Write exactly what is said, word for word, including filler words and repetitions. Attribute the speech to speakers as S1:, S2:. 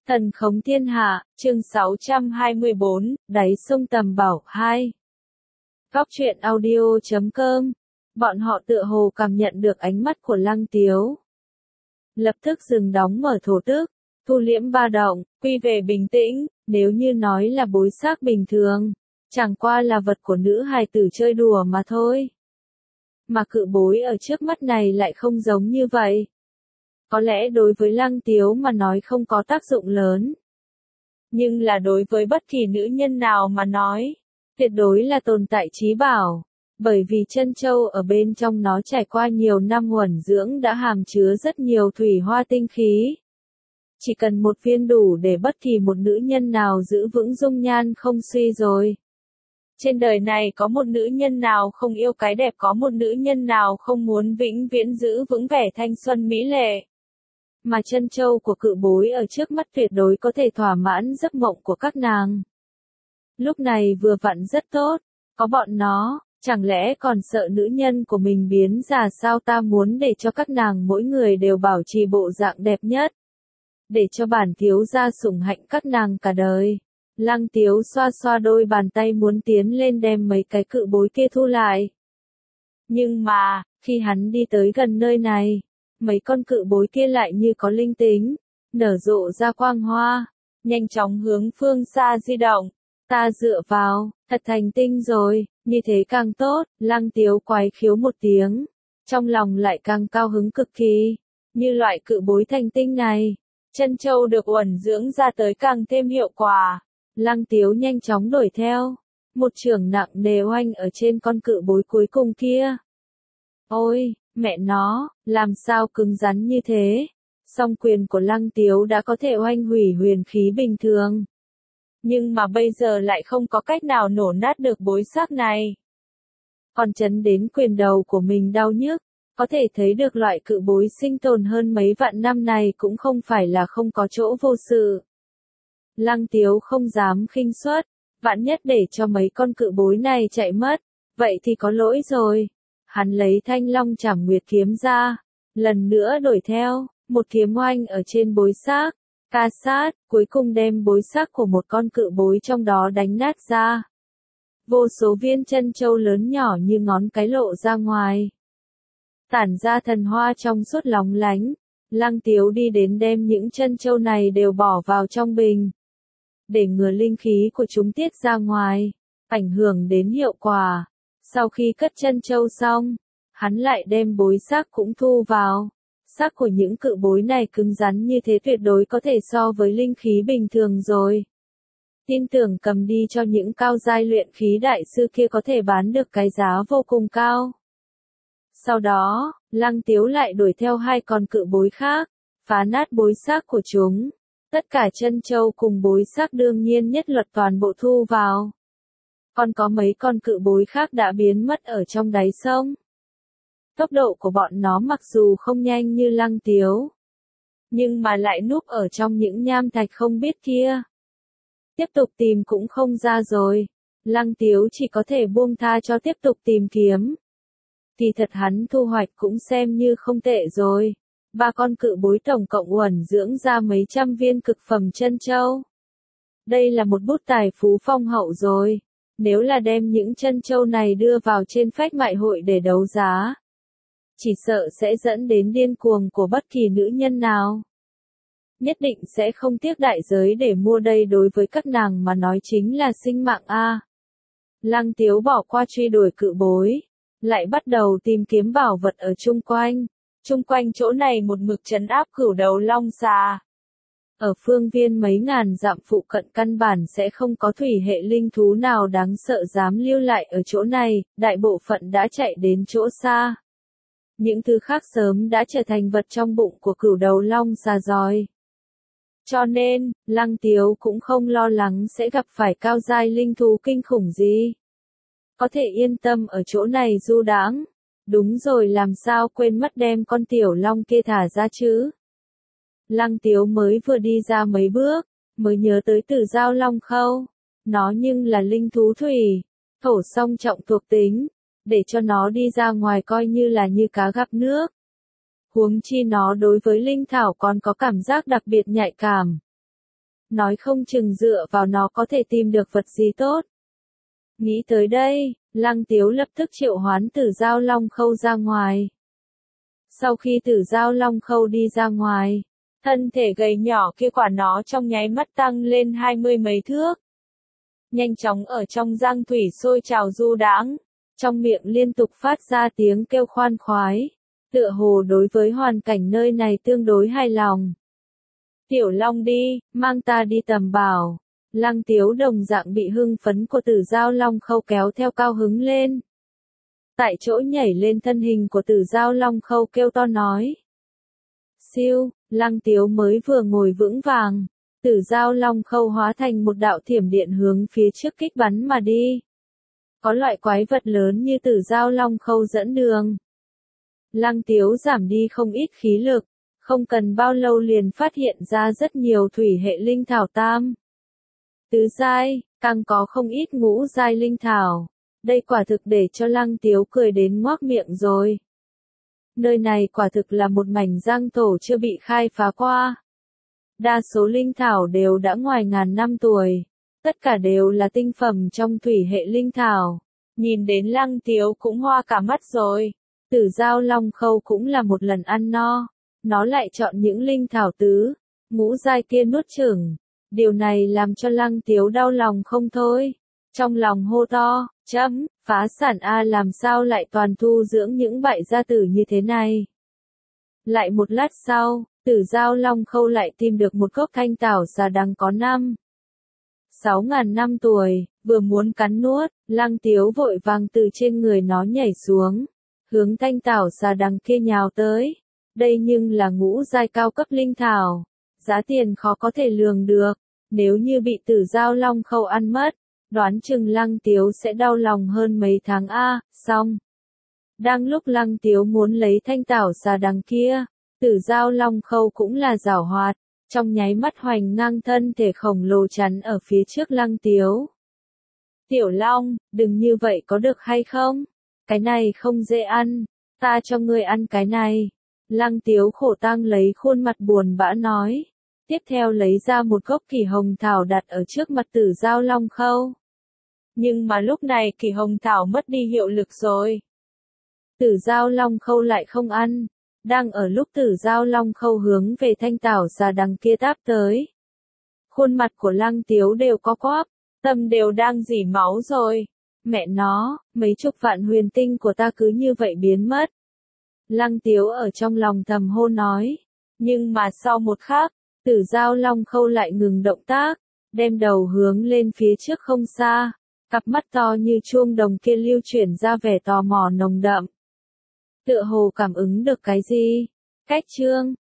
S1: Thần khống thiên hạ, chương sáu trăm hai mươi bốn, đáy sông Tầm Bảo hai. Góc truyện audio chấm com. Bọn họ tựa hồ cảm nhận được ánh mắt của Lăng Tiếu. Lập tức dừng đóng mở thổ tức, thu liễm ba động, quy về bình tĩnh, nếu như nói là bối xác bình thường, chẳng qua là vật của nữ hài tử chơi đùa mà thôi. Mà cự bối ở trước mắt này lại không giống như vậy. Có lẽ đối với Lăng Tiếu mà nói không có tác dụng lớn. Nhưng là đối với bất kỳ nữ nhân nào mà nói, tuyệt đối là tồn tại trí bảo. Bởi vì chân châu ở bên trong nó trải qua nhiều năm huẩn dưỡng đã hàm chứa rất nhiều thủy hoa tinh khí. Chỉ cần một viên đủ để bất kỳ một nữ nhân nào giữ vững dung nhan không suy rồi. Trên đời này có một nữ nhân nào không yêu cái đẹp, có một nữ nhân nào không muốn vĩnh viễn giữ vững vẻ thanh xuân mỹ lệ. Mà chân châu của cự bối ở trước mắt tuyệt đối có thể thỏa mãn giấc mộng của các nàng. Lúc này vừa vặn rất tốt, có bọn nó, chẳng lẽ còn sợ nữ nhân của mình biến già sao? Ta muốn để cho các nàng mỗi người đều bảo trì bộ dạng đẹp nhất. Để cho bản thiếu gia sủng hạnh các nàng cả đời. Lăng Tiếu xoa xoa đôi bàn tay muốn tiến lên đem mấy cái cự bối kia thu lại. Nhưng mà, khi hắn đi tới gần nơi này, mấy con cự bối kia lại như có linh tính, nở rộ ra quang hoa, nhanh chóng hướng phương xa di động. Ta dựa vào, thật thành tinh rồi, như thế càng tốt. Lăng Tiếu quái khiếu một tiếng, trong lòng lại càng cao hứng cực kỳ. Như loại cự bối thành tinh này, chân châu được uẩn dưỡng ra tới càng thêm hiệu quả. Lăng Tiếu nhanh chóng đuổi theo, một chưởng nặng nề oanh ở trên con cự bối cuối cùng kia. Ôi, mẹ nó, làm sao cứng rắn như thế? Song quyền của Lăng Tiếu đã có thể oanh hủy huyền khí bình thường. Nhưng mà bây giờ lại không có cách nào nổ nát được bối xác này. Còn chấn đến quyền đầu của mình đau nhức, có thể thấy được loại cự bối sinh tồn hơn mấy vạn năm này cũng không phải là không có chỗ vô sự. Lăng Tiếu không dám khinh suất, vạn nhất để cho mấy con cự bối này chạy mất, vậy thì có lỗi rồi. Hắn lấy Thanh Long Trảm Nguyệt kiếm ra, lần nữa đuổi theo, một kiếm oanh ở trên bối xác, ca sát, cuối cùng đem bối xác của một con cự bối trong đó đánh nát ra. Vô số viên chân châu lớn nhỏ như ngón cái lộ ra ngoài, tản ra thần hoa trong suốt lóng lánh. Lăng Tiếu đi đến đem những chân châu này đều bỏ vào trong bình, để ngừa linh khí của chúng tiết ra ngoài, ảnh hưởng đến hiệu quả. Sau khi cất chân châu xong, hắn lại đem bối xác cũng thu vào. Xác của những cự bối này cứng rắn như thế tuyệt đối có thể so với linh khí bình thường rồi. Tin tưởng cầm đi cho những cao giai luyện khí đại sư kia có thể bán được cái giá vô cùng cao. Sau đó, Lăng Tiếu lại đuổi theo hai con cự bối khác, phá nát bối xác của chúng. Tất cả chân châu cùng bối xác đương nhiên nhất luật toàn bộ thu vào. Còn có mấy con cự bối khác đã biến mất ở trong đáy sông. Tốc độ của bọn nó mặc dù không nhanh như Lăng Tiếu, nhưng mà lại núp ở trong những nham thạch không biết kia. Tiếp tục tìm cũng không ra rồi. Lăng Tiếu chỉ có thể buông tha cho tiếp tục tìm kiếm. Thì thật hắn thu hoạch cũng xem như không tệ rồi. Ba con cự bối tổng cộng uẩn dưỡng ra mấy trăm viên cực phẩm chân châu. Đây là một bút tài phú phong hậu rồi. Nếu là đem những chân châu này đưa vào trên phách mại hội để đấu giá, chỉ sợ sẽ dẫn đến điên cuồng của bất kỳ nữ nhân nào. Nhất định sẽ không tiếc đại giới để mua, đây đối với các nàng mà nói chính là sinh mạng a. Lăng Tiếu bỏ qua truy đuổi cự bối, lại bắt đầu tìm kiếm bảo vật ở chung quanh. Chung quanh chỗ này một mực trấn áp cửu đầu long xà. Ở phương viên mấy ngàn dặm phụ cận căn bản sẽ không có thủy hệ linh thú nào đáng sợ dám lưu lại ở chỗ này, đại bộ phận đã chạy đến chỗ xa. Những thứ khác sớm đã trở thành vật trong bụng của cửu đầu long xà rồi. Cho nên, Lăng Tiếu cũng không lo lắng sẽ gặp phải cao giai linh thú kinh khủng gì. Có thể yên tâm ở chỗ này du đãng. Đúng rồi, làm sao quên mất đem con tiểu long kia thả ra chứ. Lăng Tiếu mới vừa đi ra mấy bước, mới nhớ tới Tử Giao Long Khâu. Nó nhưng là linh thú thủy, thổ song trọng thuộc tính, để cho nó đi ra ngoài coi như là như cá gặp nước. Huống chi nó đối với linh thảo còn có cảm giác đặc biệt nhạy cảm. nói không chừng dựa vào nó có thể tìm được vật gì tốt. Nghĩ tới đây, Lăng Tiếu lập tức triệu hoán Tử Giao Long Khâu ra ngoài. Sau khi Tử Giao Long Khâu đi ra ngoài, thân thể gầy nhỏ kia quả nó trong nháy mắt tăng lên hai mươi mấy thước. Nhanh chóng ở trong giang thủy sôi trào du đãng, trong miệng liên tục phát ra tiếng kêu khoan khoái, tựa hồ đối với hoàn cảnh nơi này tương đối hài lòng. Tiểu Long đi, mang ta đi tầm bảo. Lăng Tiếu đồng dạng bị hưng phấn của Tử Giao Long Khâu kéo theo cao hứng lên. Tại chỗ nhảy lên thân hình của Tử Giao Long Khâu kêu to nói. Siêu, Lăng Tiếu mới vừa ngồi vững vàng, Tử Giao Long Khâu hóa thành một đạo thiểm điện hướng phía trước kích bắn mà đi. Có loại quái vật lớn như Tử Giao Long Khâu dẫn đường. Lăng Tiếu giảm đi không ít khí lực, không cần bao lâu liền phát hiện ra rất nhiều thủy hệ linh thảo tam. Tứ giai, càng có không ít ngũ giai linh thảo. Đây quả thực để cho Lăng Tiếu cười đến ngoác miệng rồi. Nơi này quả thực là một mảnh giang thổ chưa bị khai phá qua. Đa số linh thảo đều đã ngoài ngàn năm tuổi. Tất cả đều là tinh phẩm trong thủy hệ linh thảo. Nhìn đến Lăng Tiếu cũng hoa cả mắt rồi. Tử Giao Long Khâu cũng là một lần ăn no. Nó lại chọn những linh thảo tứ, ngũ giai kia nuốt chửng. Điều này làm cho Lăng Tiếu đau lòng không thôi. Trong lòng hô to, chấm, phá sản A làm sao lại toàn thu dưỡng những bại gia tử như thế này. Lại một lát sau, Tử Giao Long Khâu lại tìm được một gốc thanh tảo xà đằng có năm. Sáu ngàn năm tuổi, vừa muốn cắn nuốt, Lăng Tiếu vội vàng từ trên người nó nhảy xuống, hướng thanh tảo xà đằng kia nhào tới. Đây nhưng là ngũ giai cao cấp linh thảo, giá tiền khó có thể lường được, nếu như bị Tử Giao Long Khâu ăn mất, đoán chừng Lăng Tiếu sẽ đau lòng hơn mấy tháng a. Xong. Đang lúc Lăng Tiếu muốn lấy thanh tảo xà đằng kia, Tử Giao Long Khâu cũng là giảo hoạt, trong nháy mắt hoành ngang thân thể khổng lồ chắn ở phía trước Lăng Tiếu. Tiểu Long, đừng như vậy có được hay không? Cái này không dễ ăn, ta cho ngươi ăn cái này. Lăng Tiếu khổ tang lấy khuôn mặt buồn bã nói. Tiếp theo lấy ra một gốc kỳ hồng thảo đặt ở trước mặt Tử Giao Long Khâu. Nhưng mà lúc này kỳ hồng thảo mất đi hiệu lực rồi. Tử Giao Long Khâu lại không ăn. Đang ở lúc Tử Giao Long Khâu hướng về thanh tảo xà đằng kia táp tới. Khuôn mặt của Lăng Tiếu đều có quắp, tâm đều đang rỉ máu rồi. Mẹ nó, mấy chục vạn huyền tinh của ta cứ như vậy biến mất. Lăng Tiếu ở trong lòng thầm hô nói. Nhưng mà sau một khắc, Tử Giao Long Khâu lại ngừng động tác, đem đầu hướng lên phía trước không xa. Cặp mắt to như chuông đồng kia lưu chuyển ra vẻ tò mò nồng đậm. Tựa hồ cảm ứng được cái gì? Cách chương